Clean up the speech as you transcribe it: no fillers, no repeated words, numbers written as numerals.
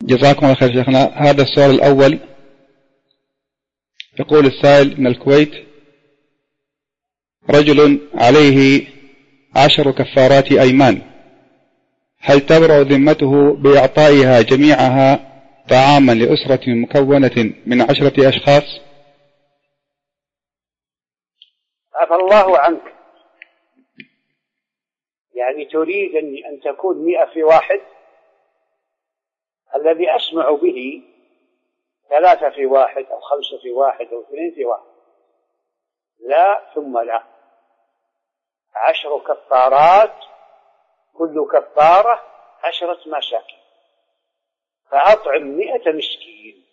جزاكم الله خير شيخنا. هذا السؤال الأول. يقول السائل من الكويت: رجل عليه 10 كفارات أيمان، هل تبرأ ذمته بإعطائها جميعها طعاما لأسرة مكونة من 10 أشخاص؟ عفى الله عنك، يعني تريد أن تكون 100 في واحد؟ الذي أسمع به 3 في واحد أو 5 في واحد أو 2 في واحد. لا ثم لا، 10 كفارات، كل كفارة 10 مساكين، فأطعم 100 مسكين.